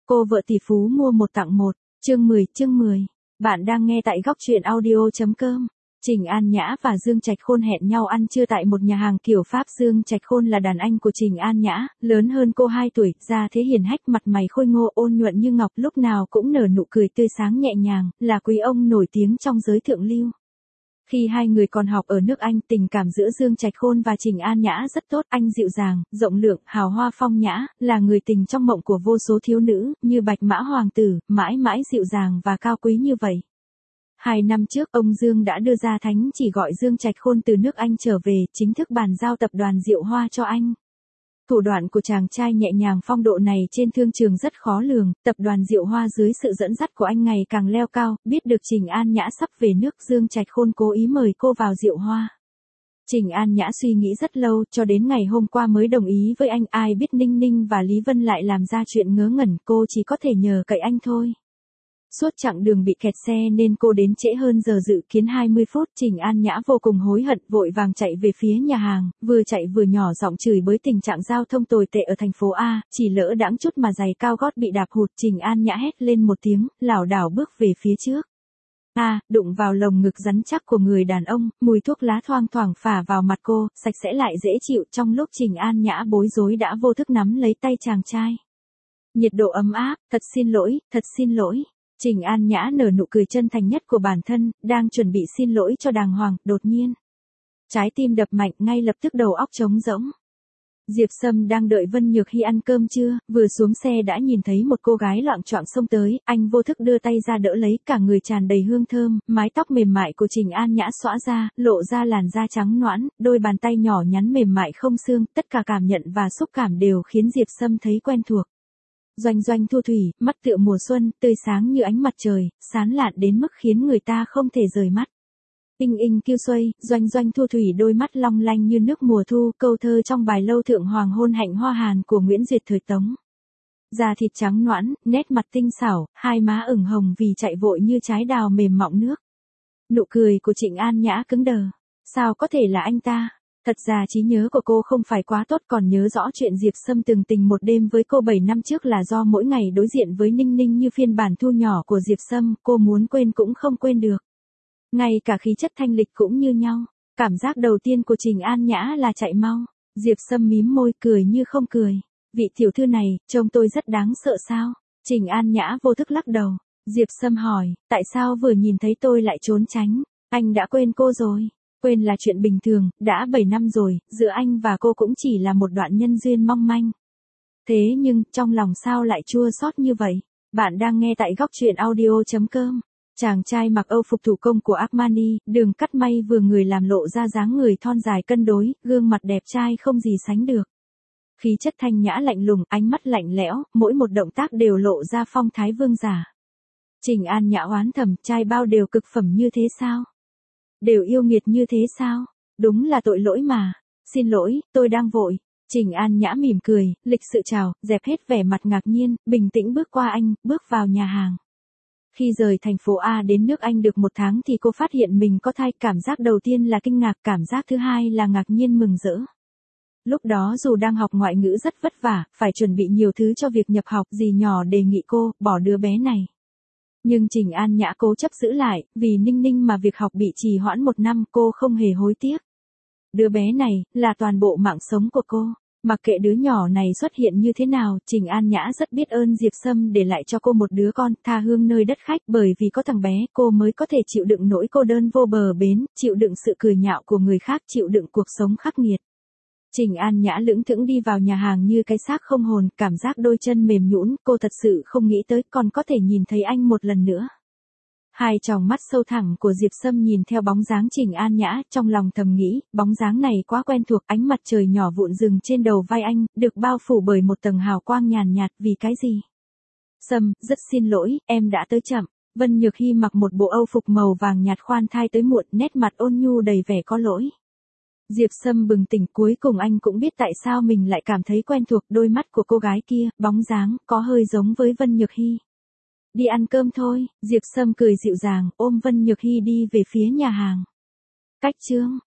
Cô vợ tỷ phú mua một tặng một, chương 10. Bạn đang nghe tại góc truyện audio.com. Trình An Nhã và Dương Trạch Khôn hẹn nhau ăn trưa tại một nhà hàng kiểu Pháp. Dương Trạch Khôn là đàn anh của Trình An Nhã, lớn hơn cô 2 tuổi, da thế hiền hách, mặt mày khôi ngô ôn nhuận như ngọc, lúc nào cũng nở nụ cười tươi sáng nhẹ nhàng, là quý ông nổi tiếng trong giới thượng lưu. Khi hai người còn học ở nước Anh, tình cảm giữa Dương Trạch Khôn và Trình An Nhã rất tốt, anh dịu dàng, rộng lượng, hào hoa phong nhã, là người tình trong mộng của vô số thiếu nữ, như bạch mã hoàng tử, mãi mãi dịu dàng và cao quý như vậy. 2 năm trước, ông Dương đã đưa ra thánh chỉ gọi Dương Trạch Khôn từ nước Anh trở về, chính thức bàn giao tập đoàn Diệu Hoa cho anh. Thủ đoạn của chàng trai nhẹ nhàng phong độ này trên thương trường rất khó lường, tập đoàn Diệu Hoa dưới sự dẫn dắt của anh ngày càng leo cao, biết được Trình An Nhã sắp về nước, Dương Trạch Khôn cố ý mời cô vào Diệu Hoa. Trình An Nhã suy nghĩ rất lâu, cho đến ngày hôm qua mới đồng ý với anh, ai biết Ninh Ninh và Lý Vân lại làm ra chuyện ngớ ngẩn, cô chỉ có thể nhờ cậy anh thôi. Suốt chặng đường bị kẹt xe nên cô đến trễ hơn giờ dự kiến 20 phút, Trình An Nhã vô cùng hối hận, vội vàng chạy về phía nhà hàng, vừa chạy vừa nhỏ giọng chửi bới tình trạng giao thông tồi tệ ở thành phố A, chỉ lỡ đãng chút mà giày cao gót bị đạp hụt. Trình An Nhã hét lên một tiếng, lảo đảo bước về phía trước. Đụng vào lồng ngực rắn chắc của người đàn ông, mùi thuốc lá thoang thoảng phả vào mặt cô, sạch sẽ lại dễ chịu. Trong lúc Trình An Nhã bối rối đã vô thức nắm lấy tay chàng trai. Nhiệt độ ấm áp, thật xin lỗi. Trình An Nhã nở nụ cười chân thành nhất của bản thân, đang chuẩn bị xin lỗi cho đàng hoàng, đột nhiên. Trái tim đập mạnh, ngay lập tức đầu óc trống rỗng. Diệp Sâm đang đợi Vân Nhược Hy ăn cơm trưa, vừa xuống xe đã nhìn thấy một cô gái loạng choạng xông tới, anh vô thức đưa tay ra đỡ lấy, cả người tràn đầy hương thơm, mái tóc mềm mại của Trình An Nhã xõa ra, lộ ra làn da trắng nõn, đôi bàn tay nhỏ nhắn mềm mại không xương, tất cả cảm nhận và xúc cảm đều khiến Diệp Sâm thấy quen thuộc. Doanh thu thủy, mắt tựa mùa xuân, tươi sáng như ánh mặt trời, sáng lạn đến mức khiến người ta không thể rời mắt. Kiêu xuây, doanh thu thủy đôi mắt long lanh như nước mùa thu, câu thơ trong bài Lâu Thượng Hoàng hôn hạnh hoa hàn của Nguyễn Duyệt thời Tống. Da thịt trắng nõn, nét mặt tinh xảo, hai má ửng hồng vì chạy vội như trái đào mềm mọng nước. Nụ cười của Trình An Nhã cứng đờ. Sao có thể là anh ta? Thật ra trí nhớ của cô không phải quá tốt, còn nhớ rõ chuyện Diệp Sâm từng tình một đêm với cô 7 năm trước là do mỗi ngày đối diện với Ninh Ninh như phiên bản thu nhỏ của Diệp Sâm, cô muốn quên cũng không quên được. Ngay cả khí chất thanh lịch cũng như nhau. Cảm giác đầu tiên của Trình An Nhã là chạy mau. Diệp Sâm mím môi cười như không cười. Vị tiểu thư này, trông tôi rất đáng sợ sao? Trình An Nhã vô thức lắc đầu. Diệp Sâm hỏi, tại sao vừa nhìn thấy tôi lại trốn tránh? Anh đã quên cô rồi. Quên là chuyện bình thường, đã 7 năm rồi, giữa anh và cô cũng chỉ là một đoạn nhân duyên mong manh. Thế nhưng, trong lòng sao lại chua xót như vậy? Bạn đang nghe tại góc truyện audio.com. Chàng trai mặc âu phục thủ công của Armani, đường cắt may vừa người làm lộ ra dáng người thon dài cân đối, gương mặt đẹp trai không gì sánh được. Khí chất thanh nhã lạnh lùng, ánh mắt lạnh lẽo, mỗi một động tác đều lộ ra phong thái vương giả. Trình An Nhã oán thầm, trai bao đều cực phẩm như thế sao? Đều yêu nghiệt như thế sao? Đúng là tội lỗi mà. Xin lỗi, tôi đang vội. Trình An Nhã mỉm cười, lịch sự chào, dẹp hết vẻ mặt ngạc nhiên, bình tĩnh bước qua anh, bước vào nhà hàng. Khi rời thành phố A đến nước Anh được 1 tháng thì cô phát hiện mình có thai, cảm giác đầu tiên là kinh ngạc, cảm giác thứ hai là ngạc nhiên mừng rỡ. Lúc đó dù đang học ngoại ngữ rất vất vả, phải chuẩn bị nhiều thứ cho việc nhập học, dì nhỏ đề nghị cô, bỏ đứa bé này. Nhưng Trình An Nhã cố chấp giữ lại, vì Ninh Ninh mà việc học bị trì hoãn 1 năm, cô không hề hối tiếc. Đứa bé này, là toàn bộ mạng sống của cô. Mặc kệ đứa nhỏ này xuất hiện như thế nào, Trình An Nhã rất biết ơn Diệp Sâm để lại cho cô một đứa con, tha hương nơi đất khách, bởi vì có thằng bé, cô mới có thể chịu đựng nỗi cô đơn vô bờ bến, chịu đựng sự cười nhạo của người khác, chịu đựng cuộc sống khắc nghiệt. Trình An Nhã lững thững đi vào nhà hàng như cái xác không hồn, cảm giác đôi chân mềm nhũn, cô thật sự không nghĩ tới còn có thể nhìn thấy anh một lần nữa. Hai tròng mắt sâu thẳm của Diệp Sâm nhìn theo bóng dáng Trình An Nhã, trong lòng thầm nghĩ, bóng dáng này quá quen thuộc, ánh mặt trời nhỏ vụn rừng trên đầu vai anh, được bao phủ bởi một tầng hào quang nhàn nhạt, vì cái gì? Sâm, rất xin lỗi, em đã tới chậm. Vân Nhược Hy mặc một bộ âu phục màu vàng nhạt khoan thai tới muộn, nét mặt ôn nhu đầy vẻ có lỗi. Diệp Sâm bừng tỉnh, cuối cùng anh cũng biết tại sao mình lại cảm thấy quen thuộc, đôi mắt của cô gái kia, bóng dáng, có hơi giống với Vân Nhược Hy. Đi ăn cơm thôi, Diệp Sâm cười dịu dàng, ôm Vân Nhược Hy đi về phía nhà hàng. Cách chương.